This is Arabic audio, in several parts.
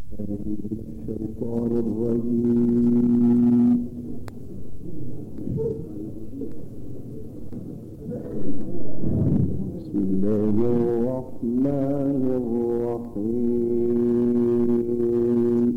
الشيطان الرجيم. بسم الله الرحمن الرحيم.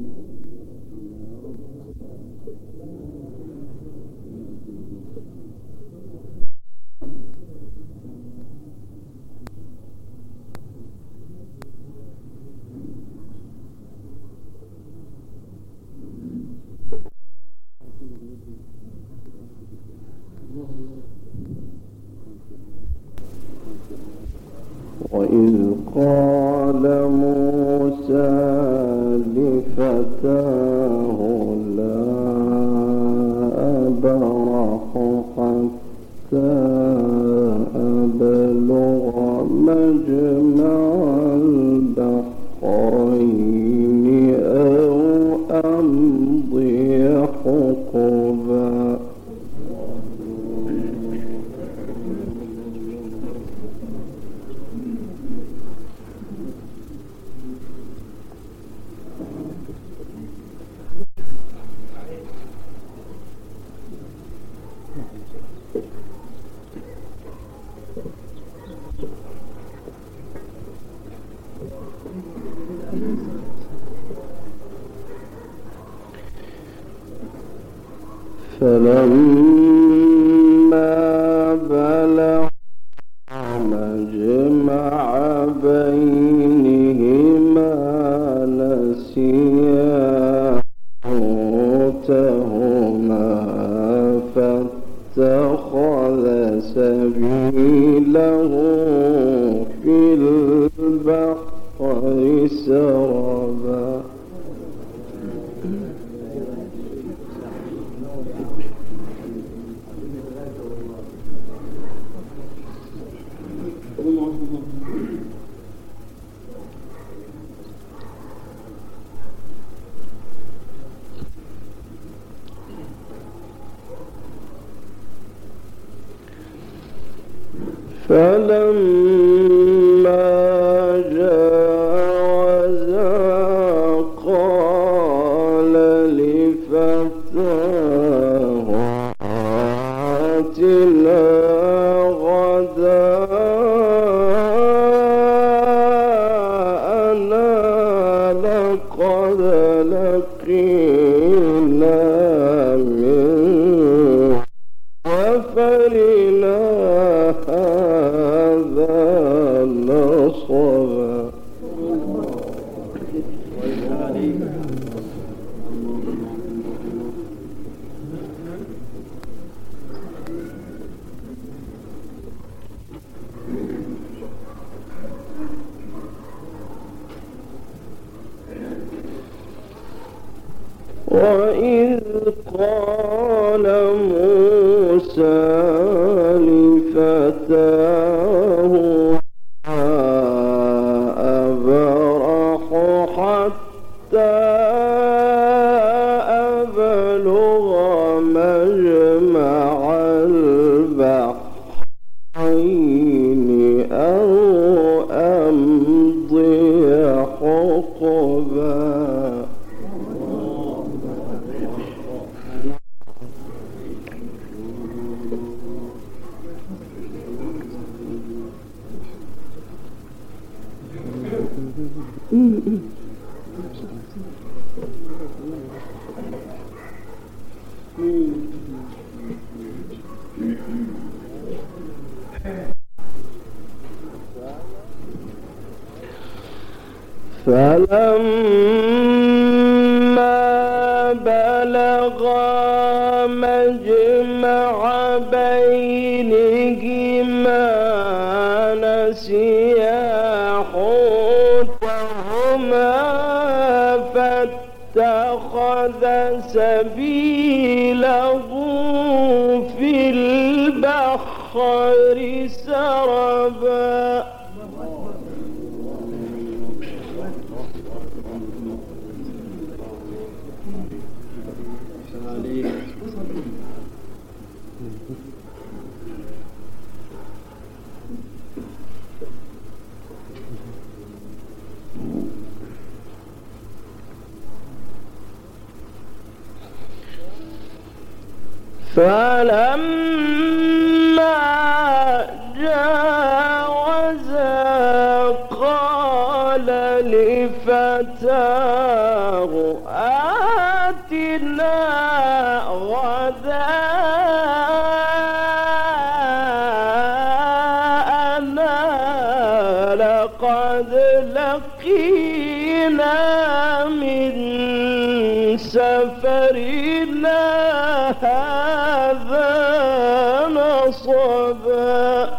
وإذ قال موسى لفتاه لا أبرح حتى أبلغ مجمع البحرين أو أمضي حقبا. فلما بلغ مجمع بينهما نسيا حوتهما فاتخذ سبيله في البحر سربا. فلما جاوزا قال لفتاه آتنا غداءنا لقد لقينا من سفرنا هذا نصبا. وإذ قال موسى لفتاه أبرح حتى أبلغ مجمع البحرين أو أمضي حقبا. فلما بلغا مجمع بينهما نسيا حوتهما فاتخذ سبيله في البحر سربا. فلما جاوزا قال لفتاه آتنا غداءنا لقد لقينا من سفرنا هذا نصبا.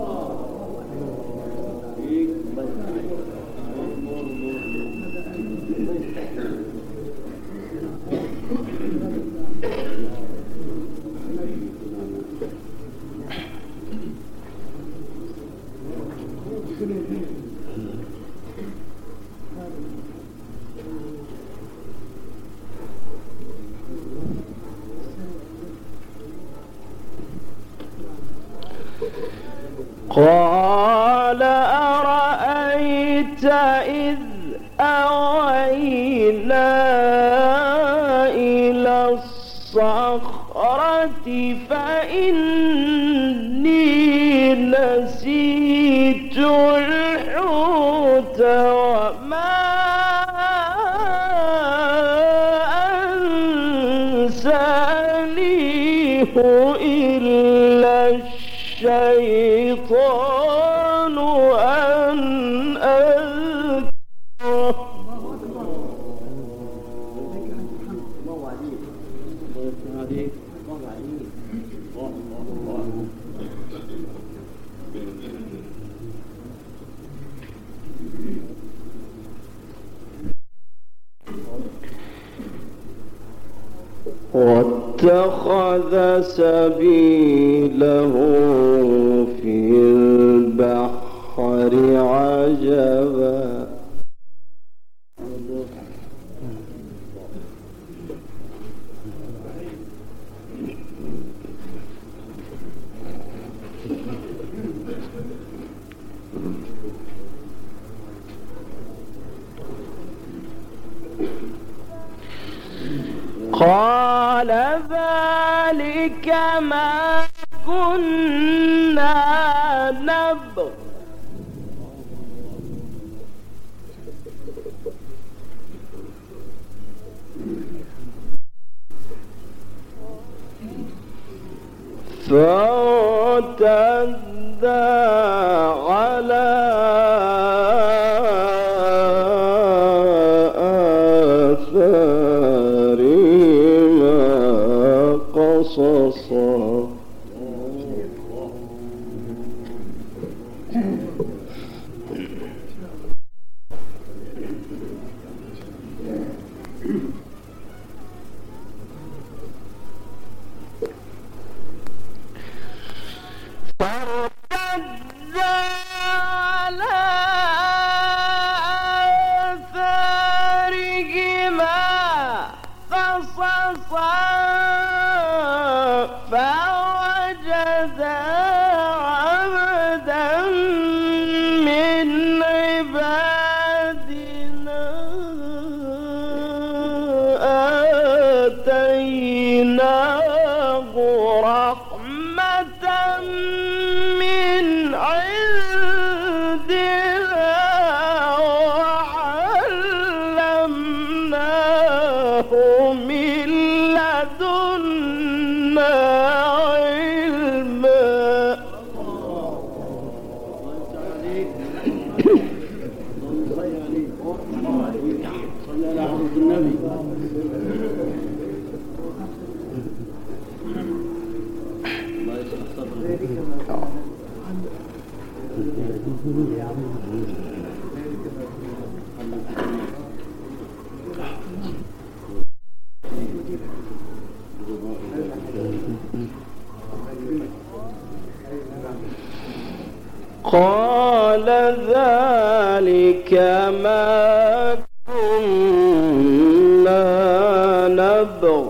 قال أرأيت إذ أوينا إلى الصخرة فإني نسيت الحوت وما أنسانيه إلا الشيطان أن أذكره. واتخذ سبيله في البحر عجبا. قال ذلك ما كنا نبغ فارتدا على آثارهما قصصا. قال ذلك ما كنا نبغ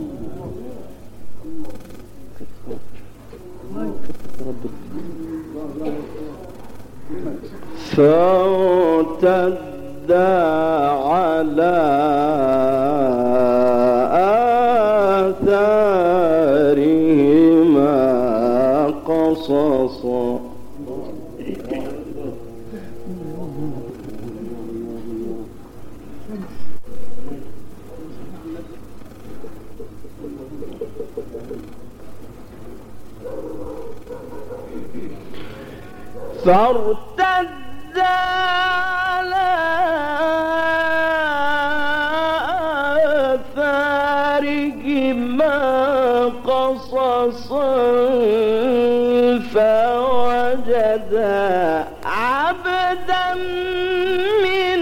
فارتدا على آثارهما فارتد على آثارهما قصصا فوجدا عبدا من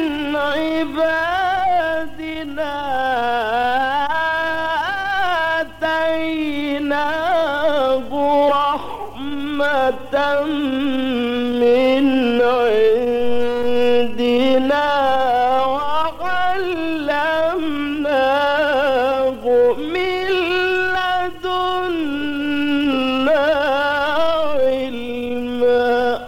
عبادنا آتيناه رحمة من عندنا وعلمناه من لدنا علما.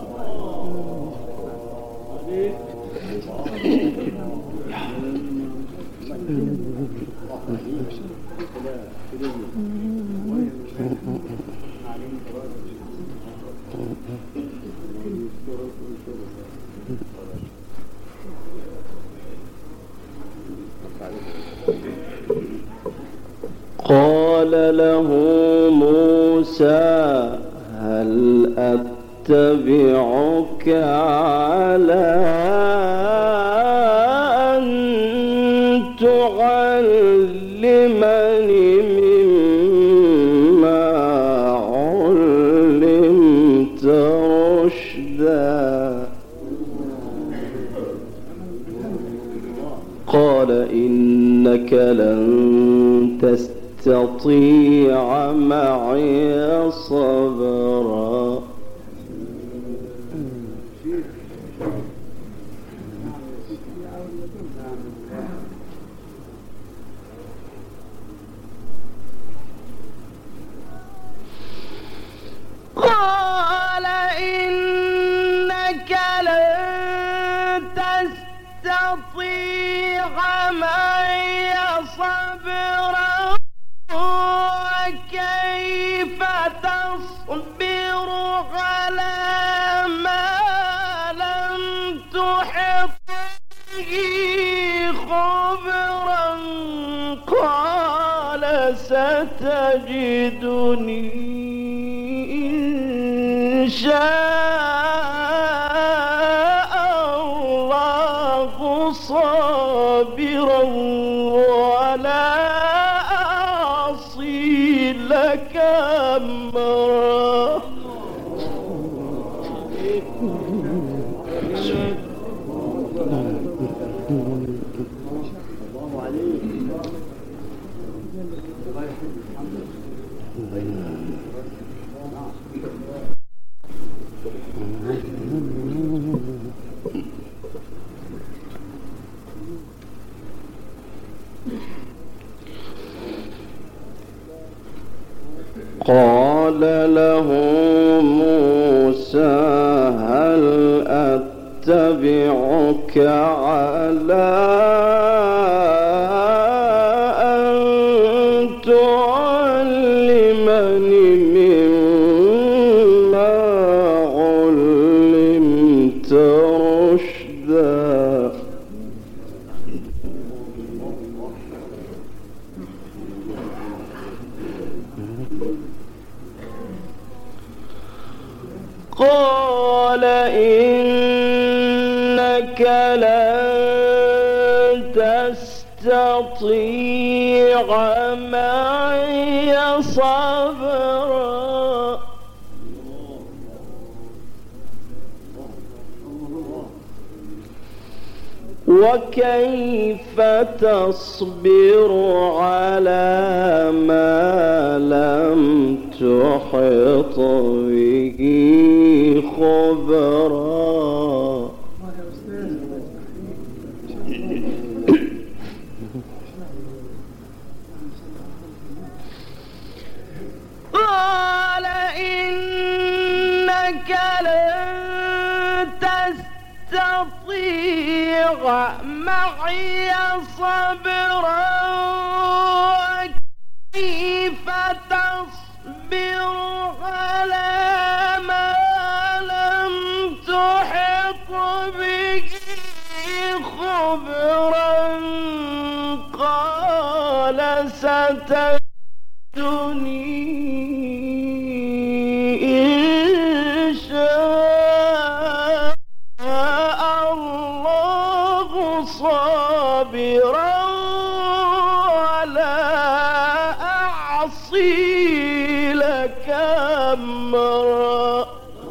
قال له موسى هل أتبعك على أن تعلمني مما علمت رشدا قال إنك لن تستطيع معي صبرا قال إنك لن تستطيع معي صبرا وكيف تصبر على ما لم تحط به خبرا قال ستجدني إن شاء الله صابرا ولا أعصي لك أمرا. قال له موسى هل أتبعك على أن تعلمني مما علمت رشدا قال إنك لن تستطيع معي صبرا وكيف تصبر على ما لم تحط به خبرا قال إنك لن تستطيع معي صبرا كيف تصبر على ما لم تحط به خبرا ستجدني إن شاء الله صابرا ولا أعصي لك أمرا.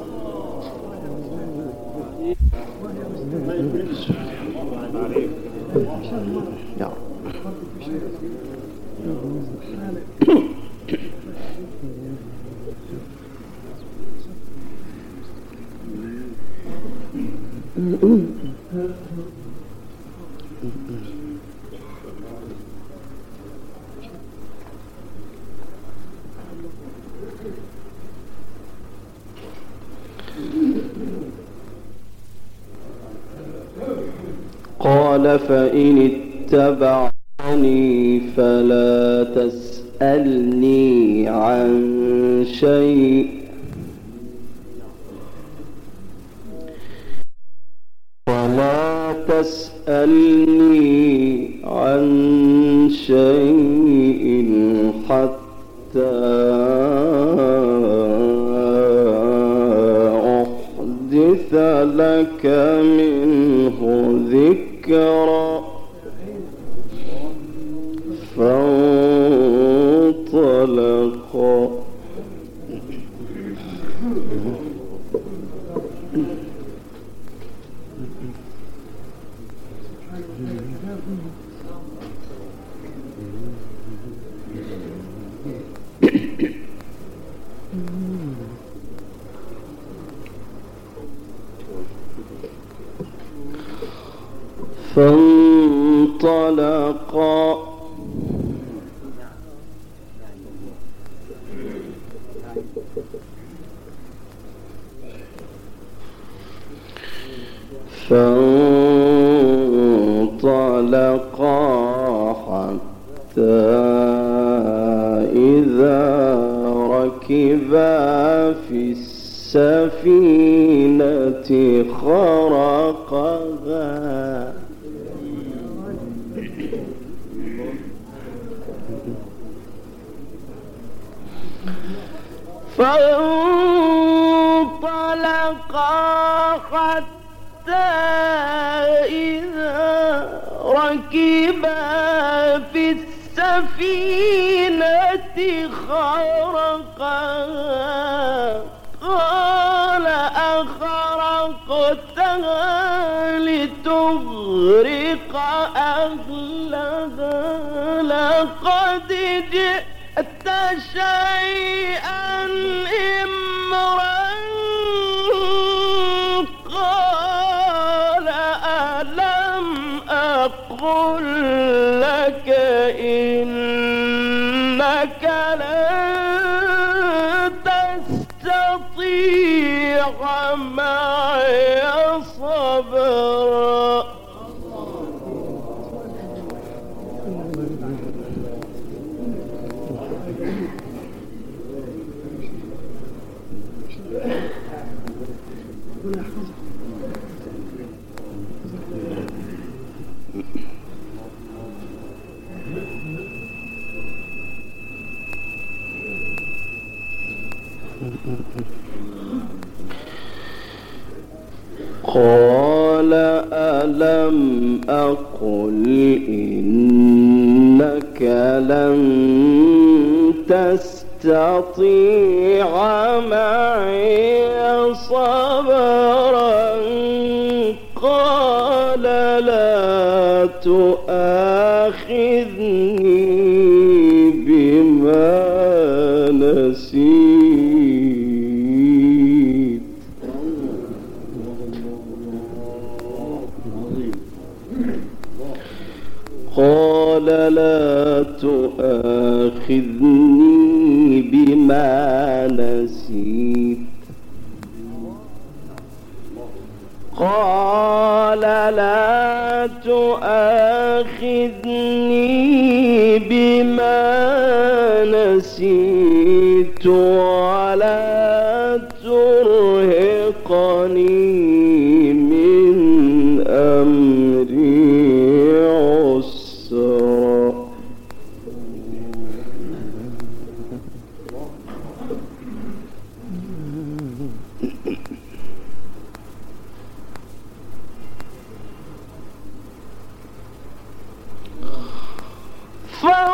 قال فإن اتبعني فلا تسألني عن شيء حتى أحدث لك منه ذكرا. فانطلقا فانطلقا حتى إذا ركبا في السفينة خرقها حتى إذا ركبا في السفينة خرقها قال أخرقتها لتغرق أهلها لقد جئت شيئا إمرا. قال ألم أقل لك إنك لن تستطيع معي صبرا. قال ألم أقل إنك لن تستطيع معي صبرا. قال لا تؤاخذني بما نسيت. قال لا تؤاخذني بما نسيت. قال لا تؤاخذني بما نسيت ولا ترهقني من أمري عسرا.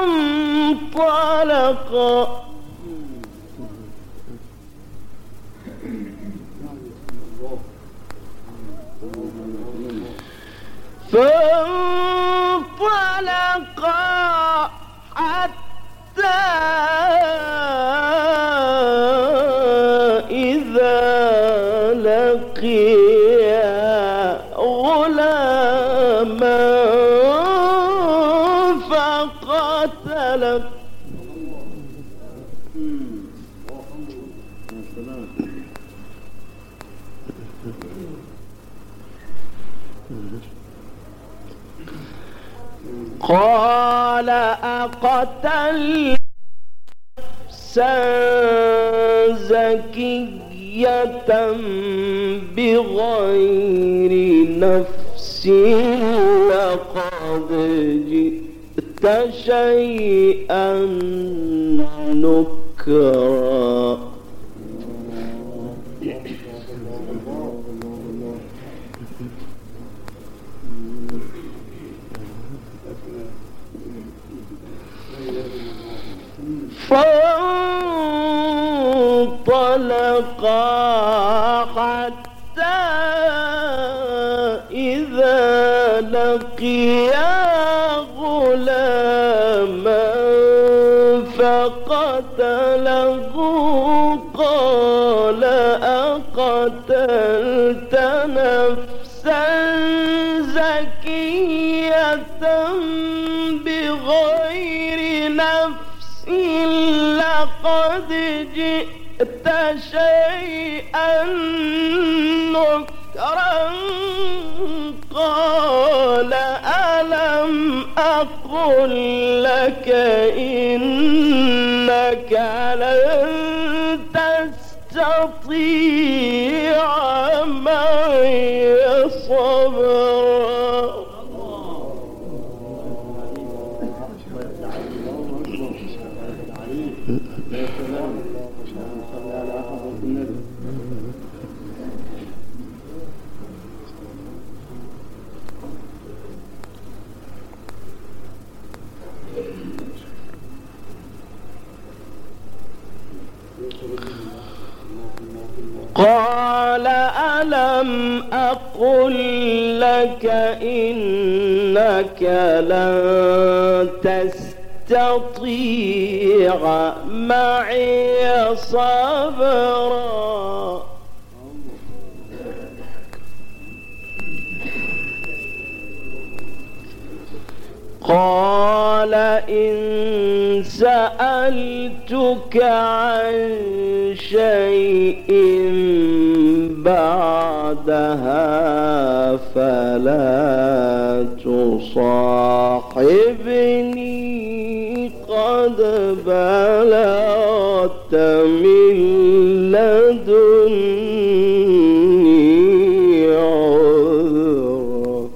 فانطلقا حتى إذا لقيا غلاما فقتله قال أقتلت نفسا زكية بغير نفس لقد جئت شيئا نكرا فانطلقا حتى إذا لقيا غلاما فقتله قال أقتلت نفسا زكية بغير نفس لقد جئت شيئا نكرا قال ألم أقل لك إنك لن تستطيع معي صبرا قال ألم أقل لك إنك لن تستطيع معي صبرا قال إن سألتك عن شيء بعدها فلا تصاحبني قد بلغت من لدني عذرا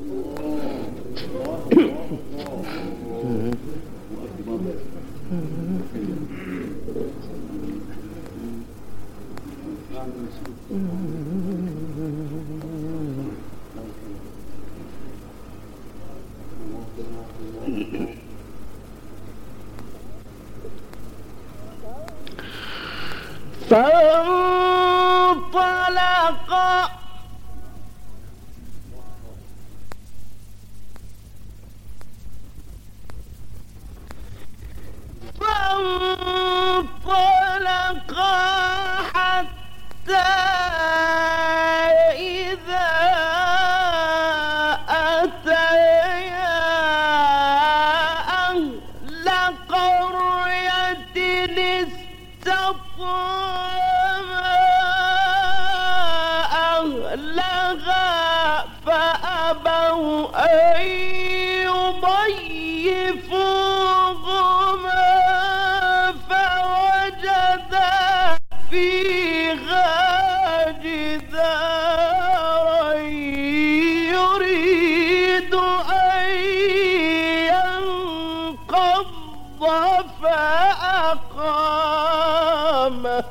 فانطلقا حتى إذا أتيا أهل قرية استطعما أهلها فأبوا أن يضيفوهما فوجدا فيها جدارا يريد أن ينقض فأقامه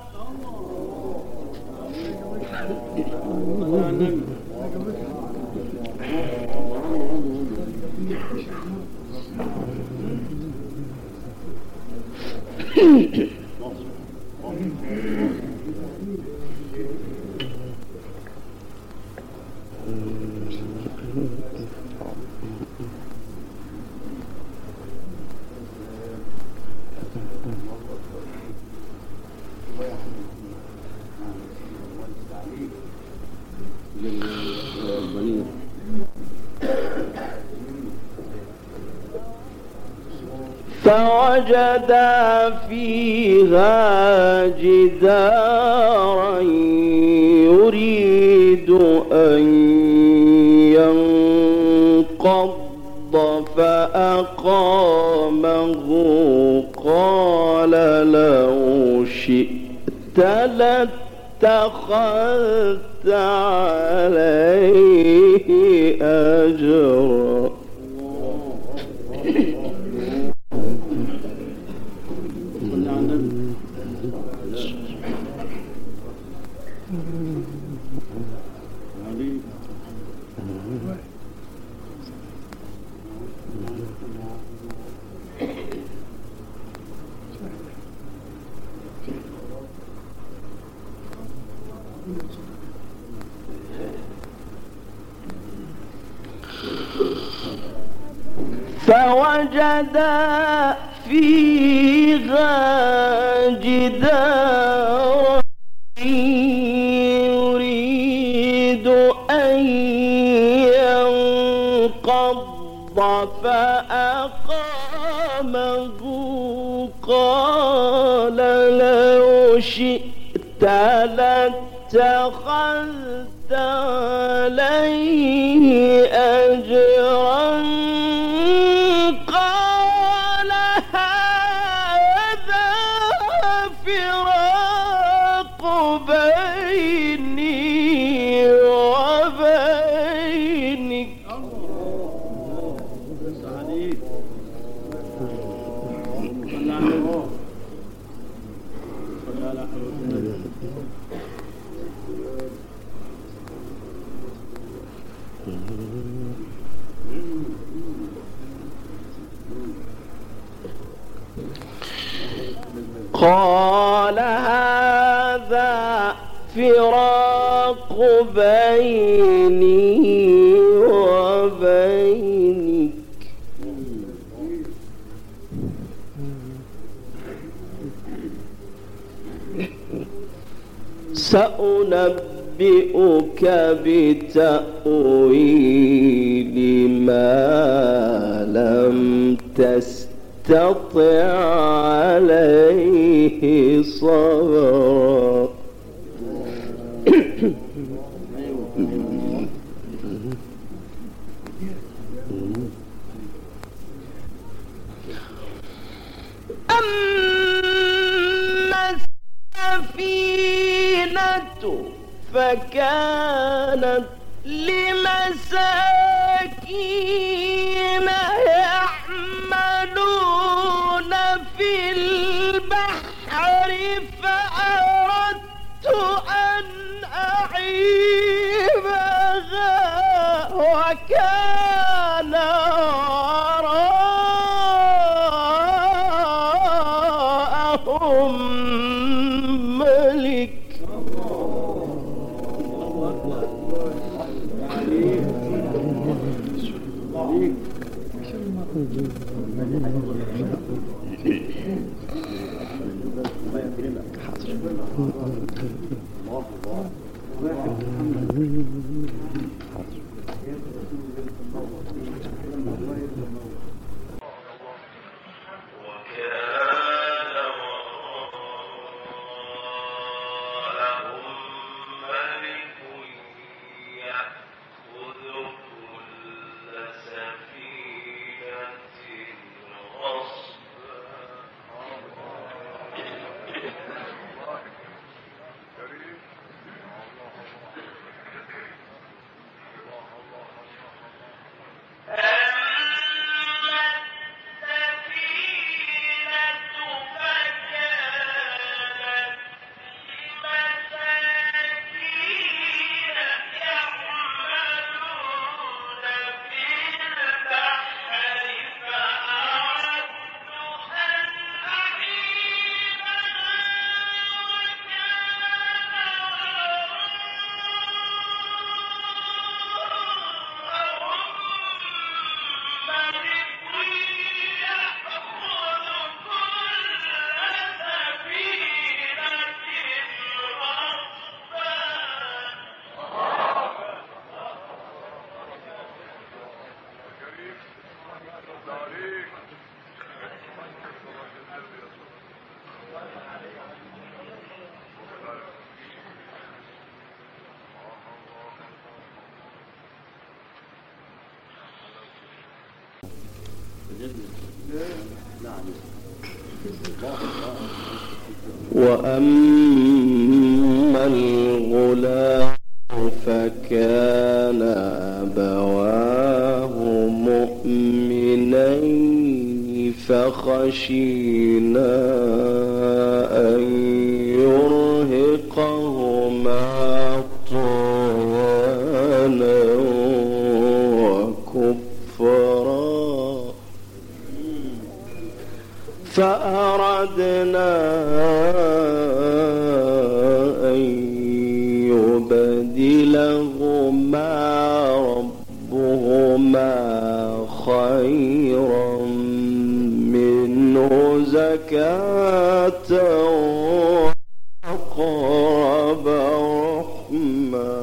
فوجدا فيها جدارا يريد أن ينقض فأقامه قال لو شئت لاتخذت عليه أجرا. فوجدا فيها جدارا يريد أن ينقض فأقامه قال لو شئت لاتخذت عليه أجرا. قال هذا فراق بيني وبينك. قال هذا فراق بيني وبينك سأنبئك بتأويل ما لم تستطع عليه صبرا. أما السفينة فكانت لمساكين يعملون في البحر فأردت أن أعيبها وكان وراءهم ملك. وأما الغلام فكان أبواه مؤمنين فخشينا أن يرهقهما طغيانا وكفرا فأردنا أن يبدلهما ربهما خيرا منه زكاة وأقرب رحما.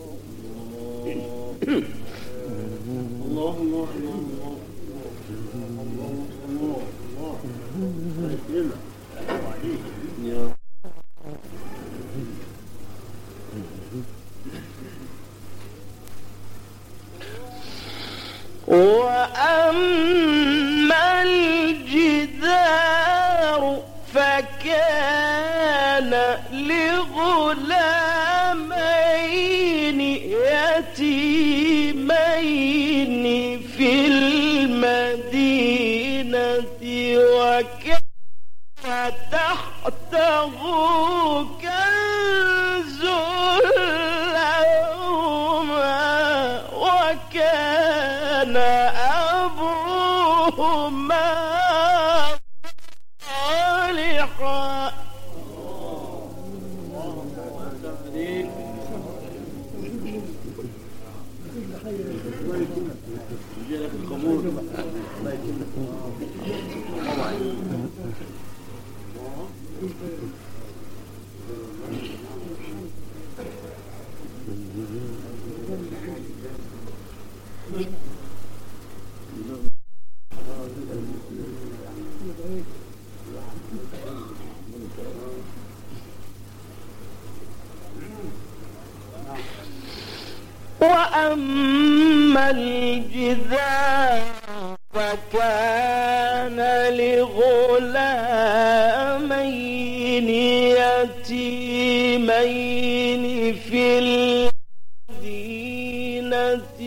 وأما الجدار فكان لغلامين يتيمين في المدينة وكان تحته كنز لهما وكان أبوهما صالحا. وأما الجدار فكان لغلامين يتيمين في المدينة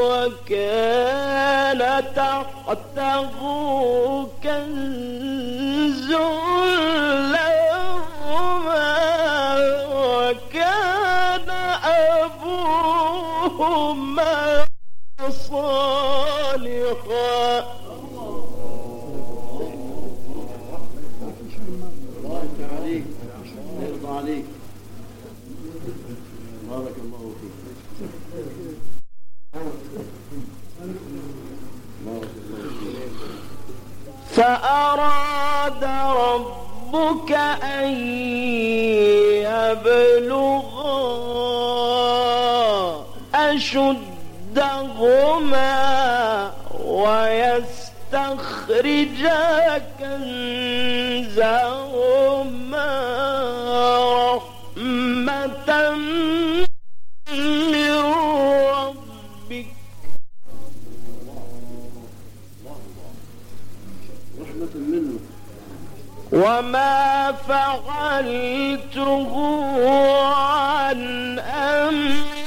وكان تحته كنز لهما وكان أبوهما صالحا. بارك الله فيك. فأراد ربك أن يبلغا أشدهما ويستخرجا كنزهما رحمة من ربك وما فعلته عن أمري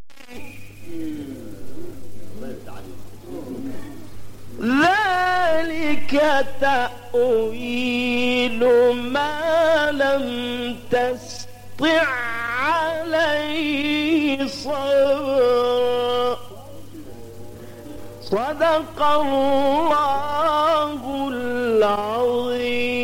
ذلك تأويل ما لم تستطع عليه صبرا. صدق الله العظيم.